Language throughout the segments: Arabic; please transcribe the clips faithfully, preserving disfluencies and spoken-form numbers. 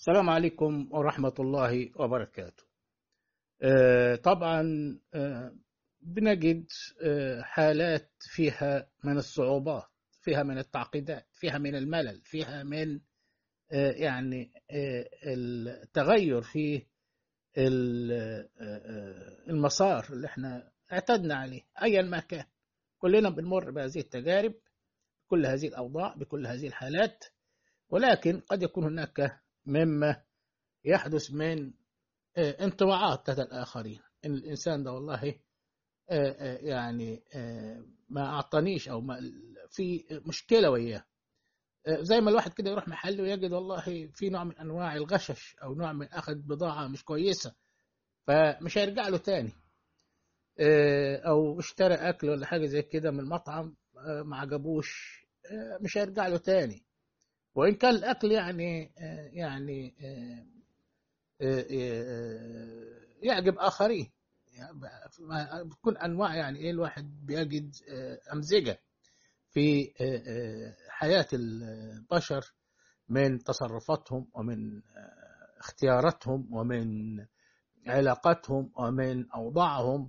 السلام عليكم ورحمة الله وبركاته. آه، طبعا آه، بنجد آه، حالات فيها من الصعوبات، فيها من التعقيدات، فيها من الملل، فيها من آه، يعني آه، التغير في ال- آه، آه، المسار اللي احنا اعتدنا عليه أيا ما كان. كلنا بنمر بهذه التجارب، بكل هذه الأوضاع، بكل هذه الحالات، ولكن قد يكون هناك مما يحدث من آه، انطباعات لدى الآخرين إن الإنسان ده والله آه، آه، يعني آه، ما أعطانيش أو ما في مشكلة وياه. آه، زي ما الواحد كده يروح محل ويجد والله في نوع من أنواع الغشش أو نوع من أخذ بضاعة مش كويسة، فمش هيرجع له تاني. آه، أو اشترى أكل ولا حاجة زي كده من مطعم آه، ما عجبوش، آه، مش هيرجع له تاني. وإن كان الأكل يعني آه، يعني آه، آه، آه، يعجب آخرين. يعني بتكون أنواع، يعني إيه، الواحد بيجد آه، أمزجة في آه، آه، حياة البشر، من تصرفاتهم ومن آه، اختياراتهم ومن علاقاتهم ومن أوضاعهم،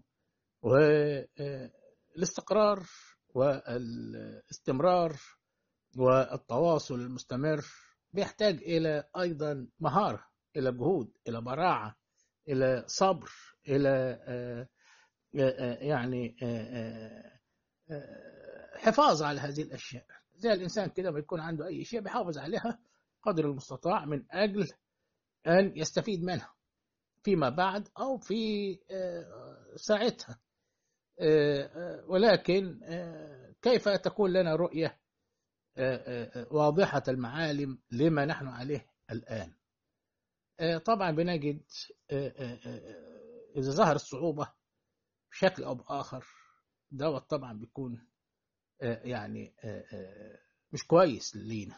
والاستقرار والاستمرار والتواصل المستمر بيحتاج إلى أيضا مهارة، إلى جهود، إلى براعة، إلى صبر، إلى آه، آه، يعني آه، آه، حفاظ على هذه الأشياء. زي الإنسان كده ما يكون عنده أي شيء بيحافظ عليها قدر المستطاع من أجل أن يستفيد منها فيما بعد أو في آه، ساعتها. آه، آه، ولكن آه، كيف تكون لنا رؤية آه، آه، واضحة المعالم لما نحن عليه الآن؟ آه، طبعا بنجد آه، آه، آه، إذا ظهر الصعوبة بشكل أو بآخر، دوت طبعا بيكون آه، يعني آه، آه، مش كويس لينا.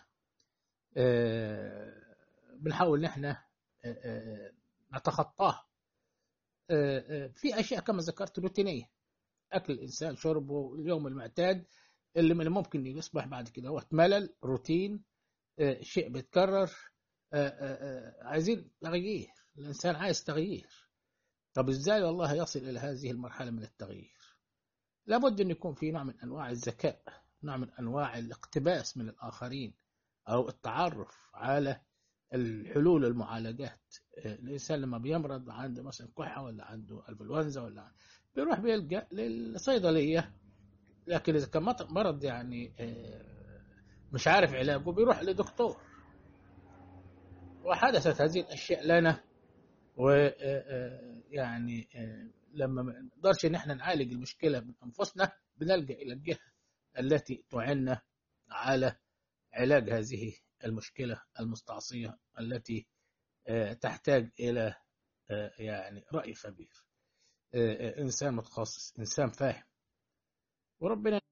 آه، بنحاول ان احنا آه، آه، نتخطاه. آه، آه، في اشياء كما ذكرت روتينيه، اكل الانسان، شربه، اليوم المعتاد اللي من الممكن يصبح بعد كده هو ملل، روتين، آه، شيء بيتكرر. آه، آه، آه، عايزين تغيير، الانسان عايز تغيير. طب ازاي والله يصل الى هذه المرحله من التغيير؟ لابد أن يكون في نوع من أنواع الذكاء، نوع من أنواع الاقتباس من الآخرين، أو التعرف على الحلول، المعالجات. الإنسان لما بيمرض، عنده مثلا كحة ولا عنده انفلونزا ولا، بيروح بيلجأ للصيدلية. لكن إذا كان مرض يعني آه، مش عارف علاجه، بيروح لدكتور. وحدثت هذه الأشياء لنا، ويعني لما ما نقدرش ان احنا نعالج المشكله من انفسنا، بنلجا الى الجهه التي تعنا على علاج هذه المشكله المستعصيه، التي آه، تحتاج الى آه، يعني راي خبير، آه، آه، انسان متخصص، انسان فاهم. وربنا